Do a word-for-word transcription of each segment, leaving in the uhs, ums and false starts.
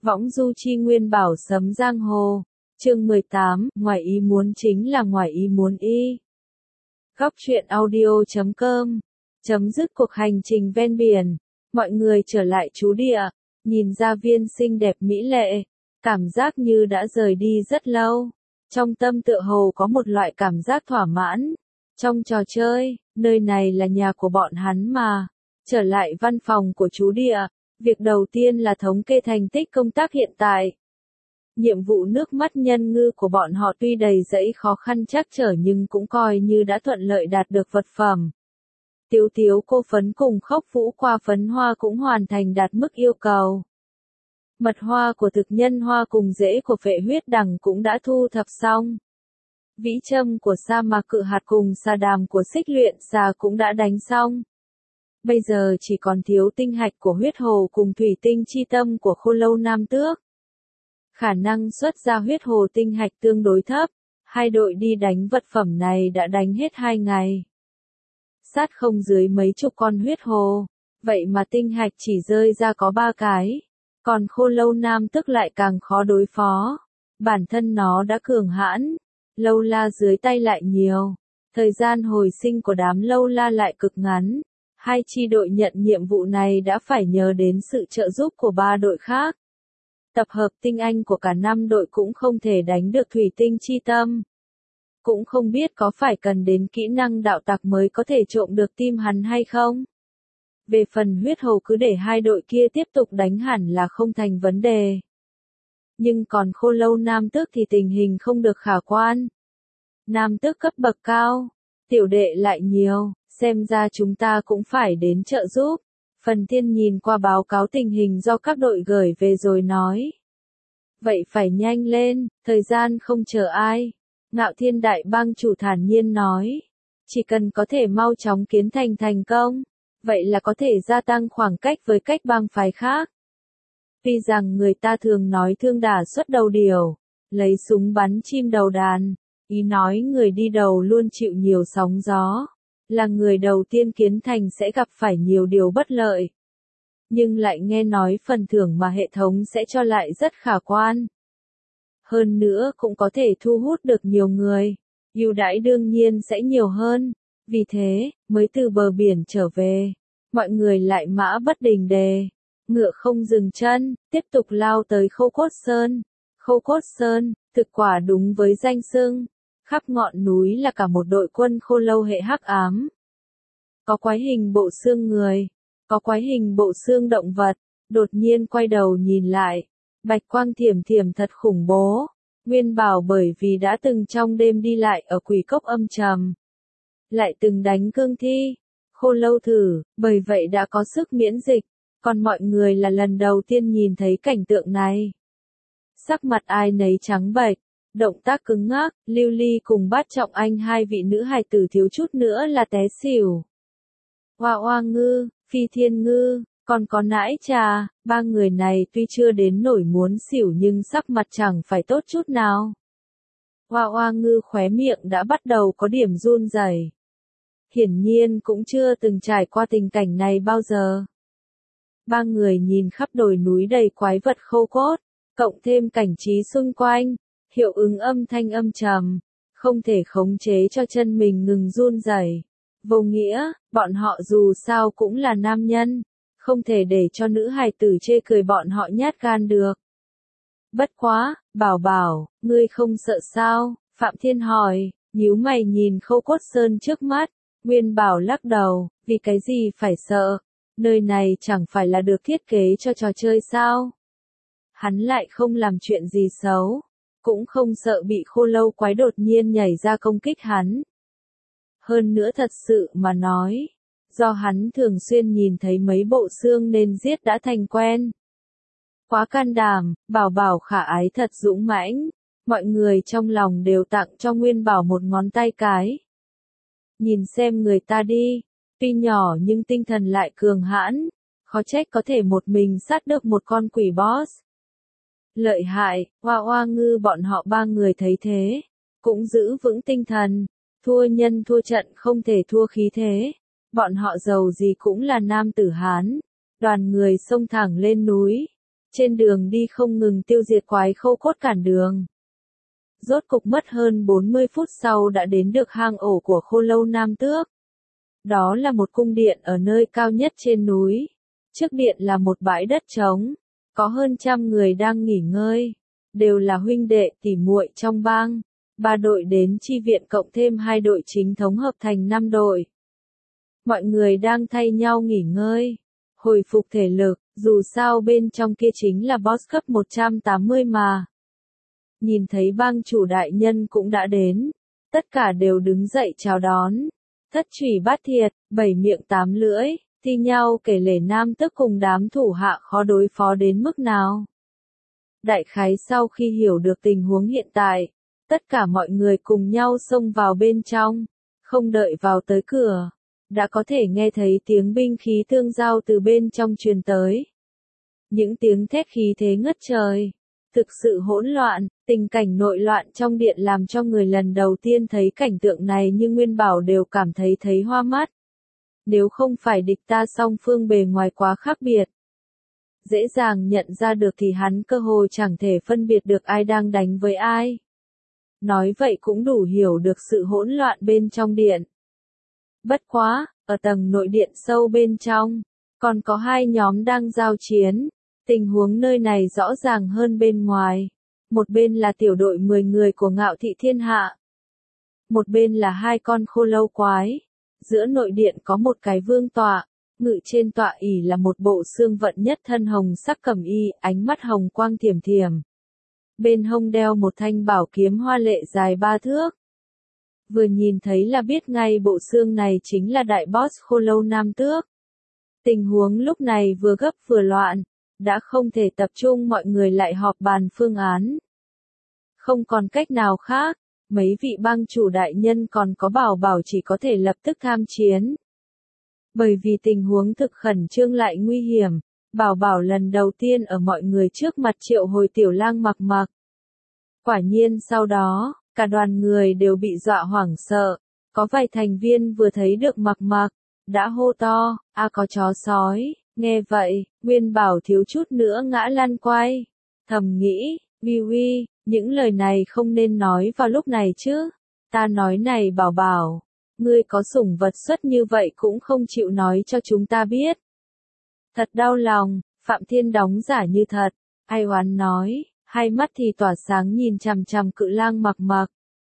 Võng du chi Nguyên Bảo sấm giang hồ. Chương mười tám, ngoài ý muốn chính là ngoài ý muốn y. Góc truyện audio chấm com. Chấm dứt cuộc hành trình ven biển, mọi người trở lại trú địa, nhìn gia viên xinh đẹp mỹ lệ, cảm giác như đã rời đi rất lâu. Trong tâm tựa hồ có một loại cảm giác thỏa mãn. Trong trò chơi, nơi này là nhà của bọn hắn mà. Trở lại văn phòng của trú địa, việc đầu tiên là thống kê thành tích công tác hiện tại. Nhiệm vụ nước mắt nhân ngư của bọn họ tuy đầy rẫy khó khăn trắc trở nhưng cũng coi như đã thuận lợi đạt được vật phẩm. Tiếu tiếu cô phấn cùng khốc vũ qua phấn hoa cũng hoàn thành đạt mức yêu cầu. Mật hoa của thực nhân hoa cùng rễ của phệ huyết đằng cũng đã thu thập xong. Vĩ châm của sa mạc cự hạt cùng xà đàm của xích luyện xà cũng đã đánh xong. Bây giờ chỉ còn thiếu tinh hạch của huyết hồ cùng thủy tinh chi tâm của khô lâu nam tước. Khả năng xuất ra huyết hồ tinh hạch tương đối thấp, hai đội đi đánh vật phẩm này đã đánh hết hai ngày. Sát không dưới mấy chục con huyết hồ, vậy mà tinh hạch chỉ rơi ra có ba cái, còn khô lâu nam tước lại càng khó đối phó. Bản thân nó đã cường hãn, lâu la dưới tay lại nhiều, thời gian hồi sinh của đám lâu la lại cực ngắn. Hai chi đội nhận nhiệm vụ này đã phải nhờ đến sự trợ giúp của ba đội khác. Tập hợp tinh anh của cả năm đội cũng không thể đánh được thủy tinh chi tâm. Cũng không biết có phải cần đến kỹ năng đạo tặc mới có thể trộm được tim hắn hay không. Về phần huyết hồ cứ để hai đội kia tiếp tục đánh hẳn là không thành vấn đề. Nhưng còn khô lâu nam tước thì tình hình không được khả quan. Nam tước cấp bậc cao, tiểu đệ lại nhiều. Xem ra chúng ta cũng phải đến trợ giúp. Phần Thiên nhìn qua báo cáo tình hình do các đội gửi về rồi nói. Vậy phải nhanh lên, thời gian không chờ ai. Ngạo Thiên Đại Bang chủ thản nhiên nói. Chỉ cần có thể mau chóng kiến thành thành công, vậy là có thể gia tăng khoảng cách với cách bang phái khác. Tuy rằng người ta thường nói thương đả xuất đầu điều, lấy súng bắn chim đầu đàn, ý nói người đi đầu luôn chịu nhiều sóng gió. Là người đầu tiên kiến thành sẽ gặp phải nhiều điều bất lợi. Nhưng lại nghe nói phần thưởng mà hệ thống sẽ cho lại rất khả quan. Hơn nữa cũng có thể thu hút được nhiều người. Ưu đãi đương nhiên sẽ nhiều hơn. Vì thế, mới từ bờ biển trở về. Mọi người lại mã bất đình đề. Ngựa không dừng chân, tiếp tục lao tới Khâu Cốt Sơn. Khâu Cốt Sơn, thực quả đúng với danh xưng. Khắp ngọn núi là cả một đội quân khô lâu hệ hắc ám. Có quái hình bộ xương người, có quái hình bộ xương động vật, đột nhiên quay đầu nhìn lại. Bạch quang thiểm thiểm thật khủng bố. Nguyên Bảo bởi vì đã từng trong đêm đi lại ở quỷ cốc âm trầm. Lại từng đánh cương thi, khô lâu thử, bởi vậy đã có sức miễn dịch. Còn mọi người là lần đầu tiên nhìn thấy cảnh tượng này. Sắc mặt ai nấy trắng bệch. Động tác cứng ngắc, Lưu Ly cùng Bát Trọng Anh hai vị nữ hài tử thiếu chút nữa là té xỉu. Hoa Hoa Ngư, Phi Thiên Ngư, còn có Nãi Trà, ba người này tuy chưa đến nổi muốn xỉu nhưng sắc mặt chẳng phải tốt chút nào. Hoa Hoa Ngư khóe miệng đã bắt đầu có điểm run rẩy. Hiển nhiên cũng chưa từng trải qua tình cảnh này bao giờ. Ba người nhìn khắp đồi núi đầy quái vật khô cốt, cộng thêm cảnh trí xung quanh. Hiệu ứng âm thanh âm trầm, không thể khống chế cho chân mình ngừng run rẩy. Vô nghĩa, bọn họ dù sao cũng là nam nhân, không thể để cho nữ hài tử chê cười bọn họ nhát gan được. Bất quá, Bảo Bảo, ngươi không sợ sao? Phạm Thiên hỏi, nhíu mày nhìn Khâu Cốt Sơn trước mắt. Nguyên Bảo lắc đầu, vì cái gì phải sợ? Nơi này chẳng phải là được thiết kế cho trò chơi sao? Hắn lại không làm chuyện gì xấu. Cũng không sợ bị khô lâu quái đột nhiên nhảy ra công kích hắn. Hơn nữa thật sự mà nói, do hắn thường xuyên nhìn thấy mấy bộ xương nên giết đã thành quen. Quá can đảm, Bảo Bảo khả ái thật dũng mãnh, mọi người trong lòng đều tặng cho Nguyên Bảo một ngón tay cái. Nhìn xem người ta đi, tuy nhỏ nhưng tinh thần lại cường hãn, khó trách có thể một mình sát được một con quỷ boss. Lợi hại, Hoa Hoa Ngư bọn họ ba người thấy thế, cũng giữ vững tinh thần, thua nhân thua trận không thể thua khí thế, bọn họ giàu gì cũng là nam tử Hán, đoàn người xông thẳng lên núi, Trên đường đi không ngừng tiêu diệt quái khô cốt cản đường. Rốt cục mất hơn bốn mươi phút sau đã đến được hang ổ của Khô Lâu Nam Tước. Đó là một cung điện ở nơi cao nhất trên núi. Trước điện là một bãi đất trống, có hơn trăm người đang nghỉ ngơi, đều là huynh đệ tỉ muội trong bang. Ba đội đến chi viện cộng thêm hai đội chính thống hợp thành năm đội. Mọi người đang thay nhau nghỉ ngơi, hồi phục thể lực, dù sao bên trong kia chính là boss cấp một trăm tám mươi mà. Nhìn thấy bang chủ đại nhân cũng đã đến, tất cả đều đứng dậy chào đón. Thất Trùy Bát Thiệt, bảy miệng tám lưỡi, thi nhau kể lể Nam Tước cùng đám thủ hạ khó đối phó đến mức nào. Đại khái sau khi hiểu được tình huống hiện tại, tất cả mọi người cùng nhau xông vào bên trong, không đợi vào tới cửa, đã có thể nghe thấy tiếng binh khí tương giao từ bên trong truyền tới. Những tiếng thét khí thế ngất trời, thực sự hỗn loạn, tình cảnh nội loạn trong điện làm cho người lần đầu tiên thấy cảnh tượng này như Nguyên Bảo đều cảm thấy thấy hoa mắt. Nếu không phải địch ta song phương bề ngoài quá khác biệt, dễ dàng nhận ra được thì hắn cơ hồ chẳng thể phân biệt được ai đang đánh với ai. Nói vậy cũng đủ hiểu được sự hỗn loạn bên trong điện. Bất quá, ở tầng nội điện sâu bên trong, còn có hai nhóm đang giao chiến. Tình huống nơi này rõ ràng hơn bên ngoài. Một bên là tiểu đội mười người của Ngạo Thị Thiên Hạ. Một bên là hai con khô lâu quái. Giữa nội điện có một cái vương tọa. Ngự trên tọa ỷ là một bộ xương vận nhất thân hồng sắc cẩm y, ánh mắt hồng quang thiểm thiểm. Bên hông đeo một thanh bảo kiếm hoa lệ dài ba thước. Vừa nhìn thấy là biết ngay bộ xương này chính là đại boss Khô Lâu Nam Tước. Tình huống lúc này vừa gấp vừa loạn, đã không thể tập trung, mọi người lại họp bàn phương án. Không còn cách nào khác, mấy vị bang chủ đại nhân còn có Bảo Bảo chỉ có thể lập tức tham chiến. Bởi vì tình huống thực khẩn trương lại nguy hiểm, Bảo Bảo lần đầu tiên ở mọi người trước mặt triệu hồi Tiểu Lang Mặc Mặc. Quả nhiên sau đó, cả đoàn người đều bị dọa hoảng sợ, có vài thành viên vừa thấy được Mặc Mặc, đã hô to, a có chó sói. Nghe vậy, Nguyên Bảo thiếu chút nữa ngã lăn quay. Thầm nghĩ, Uy Uy, những lời này không nên nói vào lúc này chứ. Ta nói này Bảo Bảo, ngươi có sủng vật xuất như vậy cũng không chịu nói cho chúng ta biết. Thật đau lòng, Phạm Thiên đóng giả như thật. Ai oán nói, hai mắt thì tỏa sáng nhìn chằm chằm Cự Lang Mặc Mặc.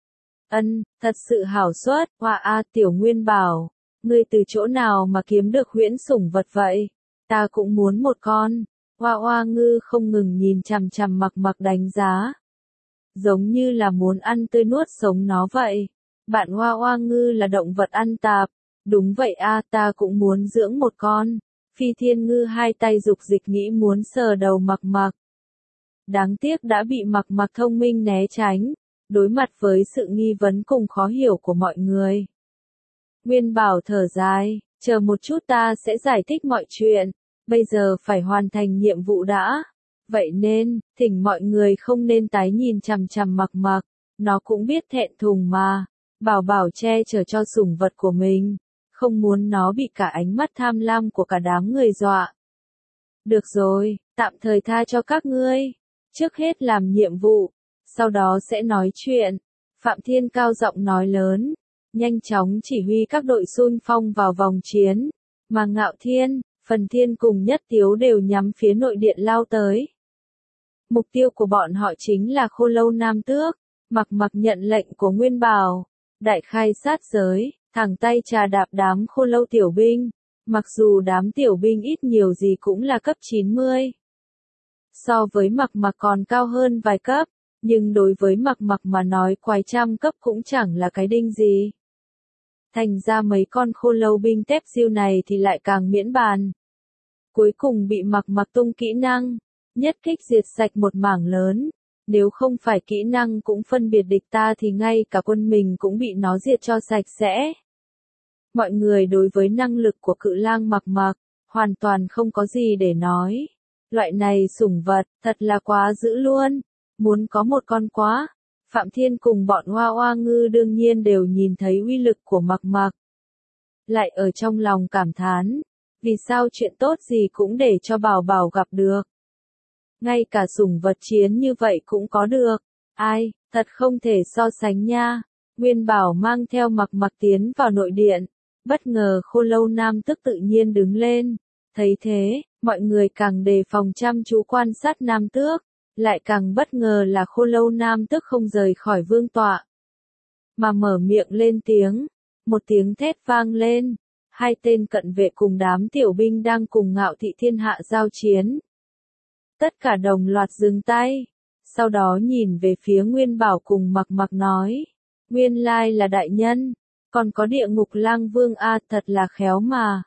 Ân, thật sự hảo xuất, hoa a Tiểu Nguyên Bảo, ngươi từ chỗ nào mà kiếm được huyễn sủng vật vậy? Ta cũng muốn một con. Hoa Hoa Ngư không ngừng nhìn chằm chằm Mặc Mặc đánh giá. Giống như là muốn ăn tươi nuốt sống nó vậy. Bạn Hoa Hoa Ngư là động vật ăn tạp. Đúng vậy a, ta cũng muốn dưỡng một con. Phi Thiên Ngư hai tay dục dịch nghĩ muốn sờ đầu Mặc Mặc. Đáng tiếc đã bị Mặc Mặc thông minh né tránh, đối mặt với sự nghi vấn cùng khó hiểu của mọi người. Nguyên Bảo thở dài, chờ một chút ta sẽ giải thích mọi chuyện, bây giờ phải hoàn thành nhiệm vụ đã. Vậy nên, thỉnh mọi người không nên tái nhìn chằm chằm Mặc Mặc, nó cũng biết thẹn thùng mà. Bảo Bảo che chở cho sủng vật của mình, không muốn nó bị cả ánh mắt tham lam của cả đám người dọa. Được rồi, tạm thời tha cho các ngươi. Trước hết làm nhiệm vụ, sau đó sẽ nói chuyện. Phạm Thiên cao giọng nói lớn, nhanh chóng chỉ huy các đội xung phong vào vòng chiến, mà Ngạo Thiên, Phần Thiên cùng Nhất Tiếu đều nhắm phía nội điện lao tới. Mục tiêu của bọn họ chính là Khô Lâu Nam Tước. Mặc Mặc nhận lệnh của Nguyên Bảo, đại khai sát giới, thẳng tay trà đạp đám khô lâu tiểu binh. Mặc dù đám tiểu binh ít nhiều gì cũng là cấp chín mươi. So với Mặc Mặc còn cao hơn vài cấp, nhưng đối với Mặc Mặc mà nói quái trăm cấp cũng chẳng là cái đinh gì. Thành ra mấy con khô lâu binh tép diêu này thì lại càng miễn bàn. Cuối cùng bị Mặc Mặc tung kỹ năng, nhất kích diệt sạch một mảng lớn. Nếu không phải kỹ năng cũng phân biệt địch ta thì ngay cả quân mình cũng bị nó diệt cho sạch sẽ. Mọi người đối với năng lực của Cự Lang Mặc Mặc, hoàn toàn không có gì để nói. Loại này sủng vật, thật là quá dữ luôn. Muốn có một con quá. Phạm Thiên cùng bọn Hoa Hoa Ngư đương nhiên đều nhìn thấy uy lực của Mặc Mặc. Lại ở trong lòng cảm thán. Vì sao chuyện tốt gì cũng để cho Bảo Bảo gặp được. Ngay cả sủng vật chiến như vậy cũng có được. Ai, thật không thể so sánh nha. Nguyên Bảo mang theo Mặc Mặc tiến vào nội điện. Bất ngờ Khô Lâu Nam Tước tự nhiên đứng lên. Thấy thế, mọi người càng đề phòng chăm chú quan sát Nam Tước. Lại càng bất ngờ là Khô Lâu Nam Tước không rời khỏi vương tọa. Mà mở miệng lên tiếng. Một tiếng thét vang lên. Hai tên cận vệ cùng đám tiểu binh đang cùng Ngạo Thị Thiên Hạ giao chiến. Tất cả đồng loạt dừng tay. Sau đó nhìn về phía Nguyên Bảo cùng Mặc Mặc nói. Nguyên lai là đại nhân. Còn có Địa Ngục Lang Vương a, thật là khéo mà.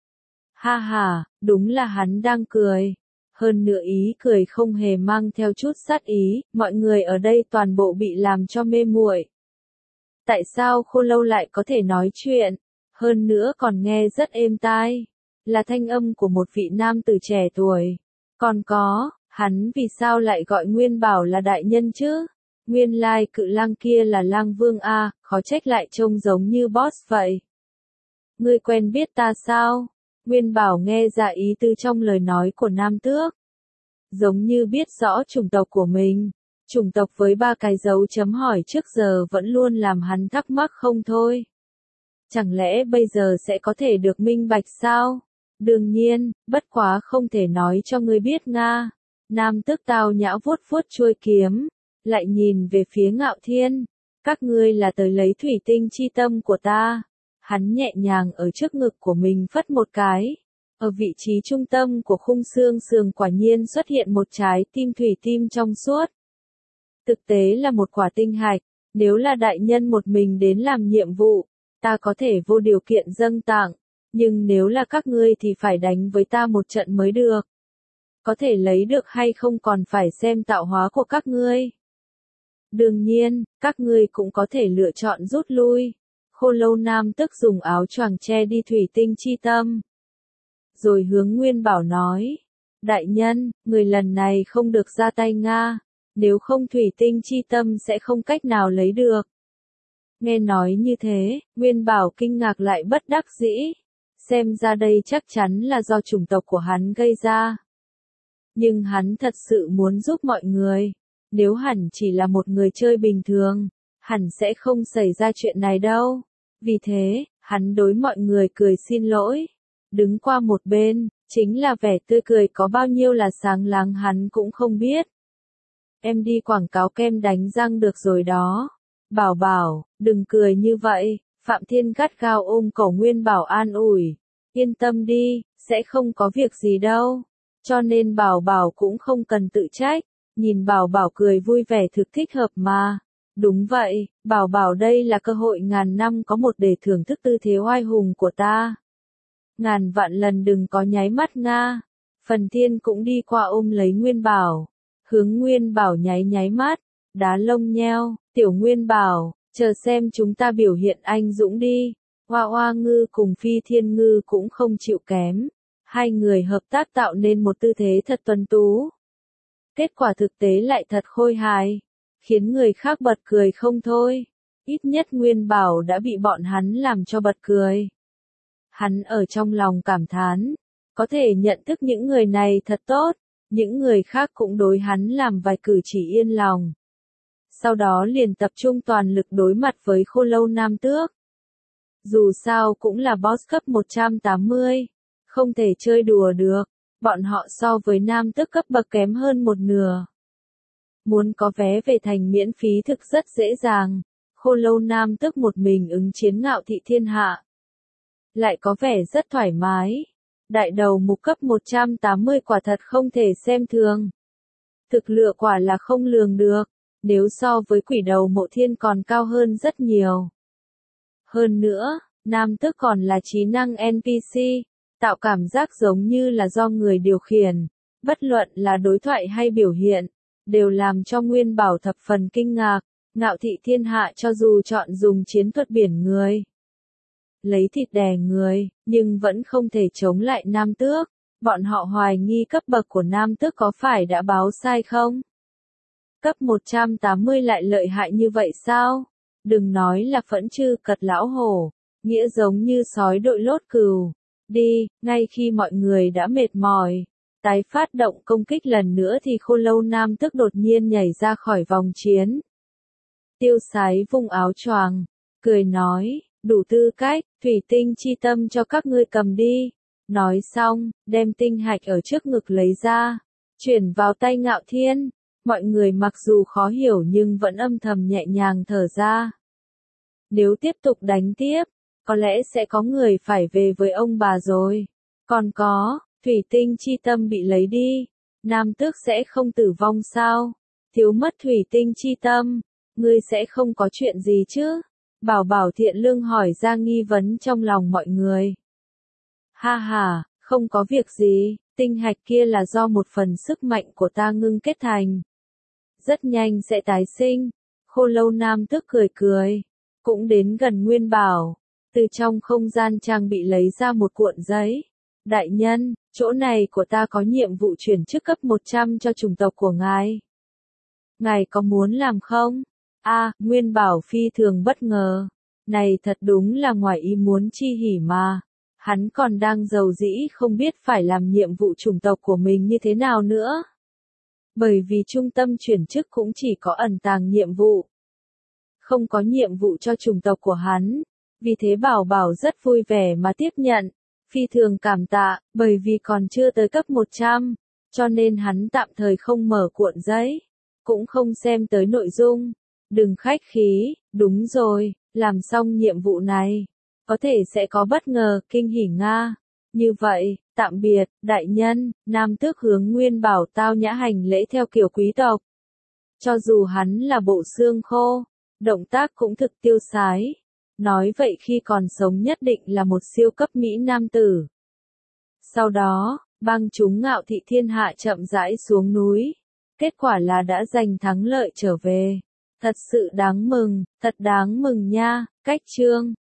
Ha ha, đúng là hắn đang cười. Hơn nữa ý cười không hề mang theo chút sát ý, mọi người ở đây toàn bộ bị làm cho mê muội. Tại sao Khô Lâu lại có thể nói chuyện? Hơn nữa còn nghe rất êm tai. Là thanh âm của một vị nam tử trẻ tuổi. Còn có, hắn vì sao lại gọi Nguyên Bảo là đại nhân chứ? Nguyên lai cự lang kia là Lang Vương a, khó trách lại trông giống như boss vậy. Ngươi quen biết ta sao? Nguyên Bảo nghe ra ý tư trong lời nói của Nam Tước. Giống như biết rõ chủng tộc của mình. Chủng tộc với ba cái dấu chấm hỏi trước giờ vẫn luôn làm hắn thắc mắc không thôi. Chẳng lẽ bây giờ sẽ có thể được minh bạch sao? Đương nhiên, bất quá không thể nói cho ngươi biết Nga. Nam Tước tao nhã vuốt vuốt chuôi kiếm. Lại nhìn về phía Ngạo Thiên. Các ngươi là tới lấy thủy tinh chi tâm của ta. Hắn nhẹ nhàng ở trước ngực của mình phất một cái. Ở vị trí trung tâm của khung xương sườn quả nhiên xuất hiện một trái tim thủy tim trong suốt. Thực tế là một quả tinh hạch. Nếu là đại nhân một mình đến làm nhiệm vụ, ta có thể vô điều kiện dâng tặng. Nhưng nếu là các ngươi thì phải đánh với ta một trận mới được. Có thể lấy được hay không còn phải xem tạo hóa của các ngươi. Đương nhiên, các ngươi cũng có thể lựa chọn rút lui. Khô Lâu Nam Tước dùng áo choàng che đi thủy tinh chi tâm. Rồi hướng Nguyên Bảo nói. Đại nhân, người lần này không được ra tay Nga. Nếu không thủy tinh chi tâm sẽ không cách nào lấy được. Nghe nói như thế, Nguyên Bảo kinh ngạc lại bất đắc dĩ. Xem ra đây chắc chắn là do chủng tộc của hắn gây ra. Nhưng hắn thật sự muốn giúp mọi người. Nếu hẳn chỉ là một người chơi bình thường, hẳn sẽ không xảy ra chuyện này đâu. Vì thế, hắn đối mọi người cười xin lỗi. Đứng qua một bên, chính là vẻ tươi cười có bao nhiêu là sáng láng hắn cũng không biết. Em đi quảng cáo kem đánh răng được rồi đó. Bảo Bảo, đừng cười như vậy. Phạm Thiên gắt gao ôm cổ Nguyên Bảo an ủi. Yên tâm đi, sẽ không có việc gì đâu. Cho nên Bảo Bảo cũng không cần tự trách. Nhìn Bảo Bảo cười vui vẻ thực thích hợp mà. Đúng vậy, Bảo Bảo đây là cơ hội ngàn năm có một để thưởng thức tư thế oai hùng của ta. Ngàn vạn lần đừng có nháy mắt Nga. Phần Thiên cũng đi qua ôm lấy Nguyên Bảo. Hướng Nguyên Bảo nháy nháy mắt. Đá lông nheo, tiểu Nguyên Bảo, chờ xem chúng ta biểu hiện anh dũng đi. Hoa Hoa Ngư cùng Phi Thiên Ngư cũng không chịu kém. Hai người hợp tác tạo nên một tư thế thật tuấn tú. Kết quả thực tế lại thật khôi hài, khiến người khác bật cười không thôi. Ít nhất Nguyên Bảo đã bị bọn hắn làm cho bật cười. Hắn ở trong lòng cảm thán, có thể nhận thức những người này thật tốt, những người khác cũng đối hắn làm vài cử chỉ yên lòng. Sau đó liền tập trung toàn lực đối mặt với Khô Lâu Nam Tước. Dù sao cũng là boss cấp một trăm tám mươi, không thể chơi đùa được. Bọn họ so với Nam Tước cấp bậc kém hơn một nửa. Muốn có vé về thành miễn phí thực rất dễ dàng. Khô Lâu Nam Tước một mình ứng chiến Ngạo Thị Thiên Hạ. Lại có vẻ rất thoải mái. Đại đầu mục cấp một trăm tám mươi quả thật không thể xem thường. Thực lựa quả là không lường được. Nếu so với quỷ đầu Mộ Thiên còn cao hơn rất nhiều. Hơn nữa, Nam Tước còn là trí năng en pê xê. Tạo cảm giác giống như là do người điều khiển, bất luận là đối thoại hay biểu hiện, đều làm cho Nguyên Bảo thập phần kinh ngạc. Ngạo Thị Thiên Hạ cho dù chọn dùng chiến thuật biển người, lấy thịt đè người, nhưng vẫn không thể chống lại Nam Tước. Bọn họ hoài nghi cấp bậc của Nam Tước có phải đã báo sai không? Cấp một trăm tám mươi lại lợi hại như vậy sao? Đừng nói là phẫn chư cật lão hổ, nghĩa giống như sói đội lốt cừu. Đi, ngay khi mọi người đã mệt mỏi, Tái phát động công kích lần nữa thì Khô Lâu Nam Tước đột nhiên nhảy ra khỏi vòng chiến. Tiêu Sái vung áo choàng, cười nói, đủ tư cách, thủy tinh chi tâm cho các ngươi cầm đi. Nói xong, đem tinh hạch ở trước ngực lấy ra, chuyển vào tay Ngạo Thiên. Mọi người mặc dù khó hiểu nhưng vẫn âm thầm nhẹ nhàng thở ra. Nếu tiếp tục đánh tiếp, có lẽ sẽ có người phải về với ông bà rồi. Còn có, thủy tinh chi tâm bị lấy đi, Nam Tước sẽ không tử vong sao? Thiếu mất thủy tinh chi tâm, ngươi sẽ không có chuyện gì chứ? Bảo Bảo Thiện Lương hỏi ra nghi vấn trong lòng mọi người. Ha ha, không có việc gì, tinh hạch kia là do một phần sức mạnh của ta ngưng kết thành. Rất nhanh sẽ tái sinh. Khô Lâu Nam Tước cười cười, cũng đến gần Nguyên Bảo, từ trong không gian trang bị lấy ra một cuộn giấy. Đại nhân, chỗ này của ta có nhiệm vụ chuyển chức cấp một trăm cho chủng tộc của ngài. Ngài có muốn làm không? A, à, Nguyên Bảo phi thường bất ngờ. Này thật đúng là ngoài ý muốn chi hỉ mà. Hắn còn đang giàu dĩ không biết phải làm nhiệm vụ chủng tộc của mình như thế nào nữa. Bởi vì trung tâm chuyển chức cũng chỉ có ẩn tàng nhiệm vụ, không có nhiệm vụ cho chủng tộc của hắn. Vì thế Bảo Bảo rất vui vẻ mà tiếp nhận, phi thường cảm tạ, bởi vì còn chưa tới cấp một trăm, cho nên hắn tạm thời không mở cuộn giấy, cũng không xem tới nội dung. Đừng khách khí, đúng rồi, làm xong nhiệm vụ này, có thể sẽ có bất ngờ, kinh hỉ Nga. Như vậy, tạm biệt, đại nhân. Nam Tước hướng Nguyên Bảo tao nhã hành lễ theo kiểu quý tộc. Cho dù hắn là bộ xương khô, động tác cũng thực tiêu sái. Nói vậy khi còn sống nhất định là một siêu cấp Mỹ nam tử. Sau đó, bang chúng Ngạo Thị Thiên Hạ chậm rãi xuống núi. Kết quả là đã giành thắng lợi trở về. Thật sự đáng mừng, thật đáng mừng nha. Cách chương